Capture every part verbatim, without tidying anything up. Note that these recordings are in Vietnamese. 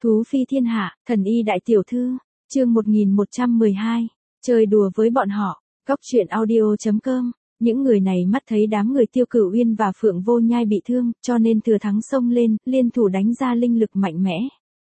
Thú phi thiên hạ, thần y đại tiểu thư, chương một nghìn một trăm mười hai, chơi đùa với bọn họ, góc truyện audio.com, những người này mắt thấy đám người Tiêu Cửu Uyên và Phượng Vô Nhai bị thương, cho nên thừa thắng xông lên, liên thủ đánh ra linh lực mạnh mẽ.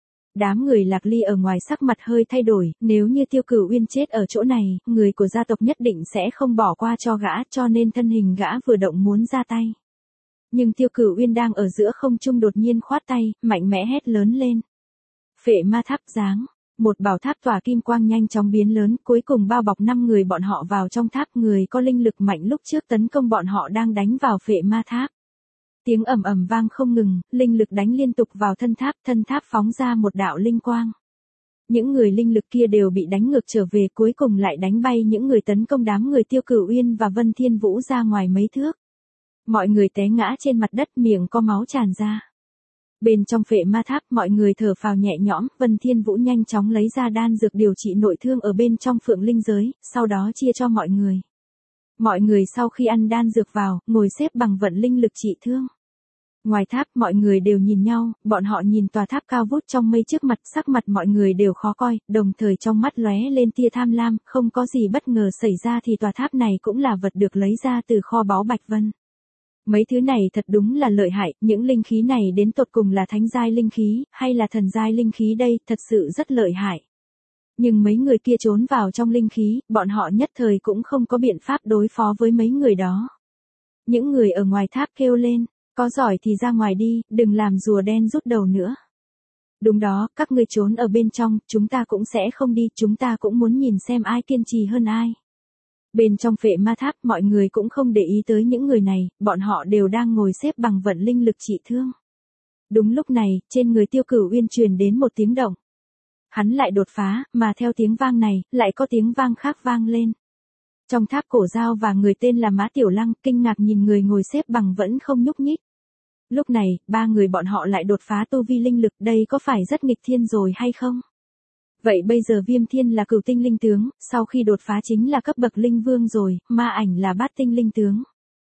Đám người Lạc Ly ở ngoài sắc mặt hơi thay đổi, nếu như Tiêu Cửu Uyên chết ở chỗ này, người của gia tộc nhất định sẽ không bỏ qua cho gã, cho nên thân hình gã vừa động muốn ra tay. Nhưng Tiêu Cửu Uyên đang ở giữa không trung đột nhiên khoát tay, mạnh mẽ hét lớn lên. Phệ ma tháp giáng, một bảo tháp tỏa kim quang nhanh chóng biến lớn, cuối cùng bao bọc năm người bọn họ vào trong tháp. Người có linh lực mạnh lúc trước tấn công bọn họ đang đánh vào phệ ma tháp. Tiếng ầm ầm vang không ngừng, linh lực đánh liên tục vào thân tháp, thân tháp phóng ra một đạo linh quang. Những người linh lực kia đều bị đánh ngược trở về, cuối cùng lại đánh bay những người tấn công đám người Tiêu Cửu Uyên và Vân Thiên Vũ ra ngoài mấy thước. Mọi người té ngã trên mặt đất, miệng có máu tràn ra. Bên trong phệ ma tháp, mọi người thở phào nhẹ nhõm, Vân Thiên Vũ nhanh chóng lấy ra đan dược điều trị nội thương ở bên trong phượng linh giới, sau đó chia cho mọi người. Mọi người sau khi ăn đan dược vào, ngồi xếp bằng vận linh lực trị thương. Ngoài tháp, mọi người đều nhìn nhau, bọn họ nhìn tòa tháp cao vút trong mây trước mặt, sắc mặt mọi người đều khó coi, đồng thời trong mắt lóe lên tia tham lam, không có gì bất ngờ xảy ra thì tòa tháp này cũng là vật được lấy ra từ kho báu Bạch Vân. Mấy thứ này thật đúng là lợi hại, những linh khí này đến tột cùng là thánh giai linh khí, hay là thần giai linh khí đây, thật sự rất lợi hại. Nhưng mấy người kia trốn vào trong linh khí, bọn họ nhất thời cũng không có biện pháp đối phó với mấy người đó. Những người ở ngoài tháp kêu lên, có giỏi thì ra ngoài đi, đừng làm rùa đen rút đầu nữa. Đúng đó, các ngươi trốn ở bên trong, chúng ta cũng sẽ không đi, chúng ta cũng muốn nhìn xem ai kiên trì hơn ai. Bên trong phệ ma tháp, mọi người cũng không để ý tới những người này, bọn họ đều đang ngồi xếp bằng vận linh lực trị thương. Đúng lúc này, trên người Tiêu Cửu Uyên truyền đến một tiếng động. Hắn lại đột phá, mà theo tiếng vang này, lại có tiếng vang khác vang lên. Trong tháp cổ giao và người tên là Mã Tiểu Lăng, kinh ngạc nhìn người ngồi xếp bằng vẫn không nhúc nhích. Lúc này, ba người bọn họ lại đột phá tu vi linh lực, đây có phải rất nghịch thiên rồi hay không? Vậy bây giờ Viêm Thiên là cửu tinh linh tướng, sau khi đột phá chính là cấp bậc linh vương rồi, Ma Ảnh là bát tinh linh tướng.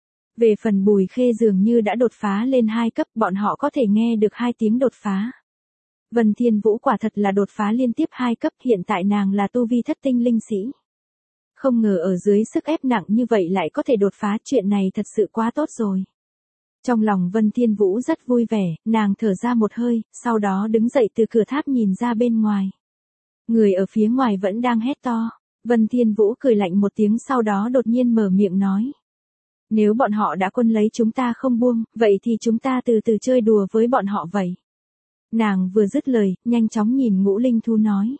Về phần Bùi Khê dường như đã đột phá lên hai cấp, bọn họ có thể nghe được hai tiếng đột phá. Vân Thiên Vũ quả thật là đột phá liên tiếp hai cấp, hiện tại nàng là tu vi thất tinh linh sĩ. Không ngờ ở dưới sức ép nặng như vậy lại có thể đột phá, chuyện này thật sự quá tốt rồi. Trong lòng Vân Thiên Vũ rất vui vẻ, nàng thở ra một hơi, sau đó đứng dậy từ cửa tháp nhìn ra bên ngoài. Người ở phía ngoài vẫn đang hét to. Vân Thiên Vũ cười lạnh một tiếng, sau đó đột nhiên mở miệng nói. Nếu bọn họ đã quân lấy chúng ta không buông, vậy thì chúng ta từ từ chơi đùa với bọn họ vậy. Nàng vừa dứt lời, nhanh chóng nhìn Ngũ Linh Thú nói.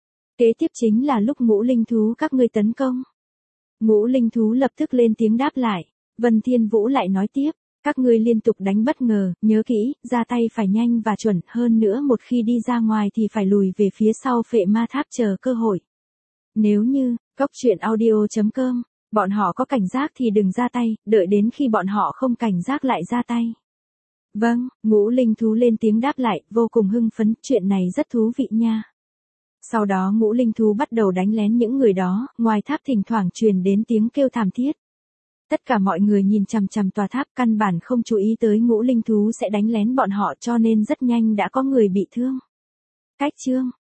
Kế tiếp chính là lúc Ngũ Linh Thú các ngươi tấn công. Ngũ Linh Thú lập tức lên tiếng đáp lại. Vân Thiên Vũ lại nói tiếp. Các ngươi liên tục đánh bất ngờ, nhớ kỹ, ra tay phải nhanh và chuẩn, hơn nữa một khi đi ra ngoài thì phải lùi về phía sau phệ ma tháp chờ cơ hội. Nếu như, góc truyện audio.com, bọn họ có cảnh giác thì đừng ra tay, đợi đến khi bọn họ không cảnh giác lại ra tay. Vâng, Ngũ Linh Thú lên tiếng đáp lại, vô cùng hưng phấn, chuyện này rất thú vị nha. Sau đó Ngũ Linh Thú bắt đầu đánh lén những người đó, ngoài tháp thỉnh thoảng truyền đến tiếng kêu thảm thiết. Tất cả mọi người nhìn chằm chằm tòa tháp, căn bản không chú ý tới Ngũ Linh Thú sẽ đánh lén bọn họ, cho nên rất nhanh đã có người bị thương. Cách chương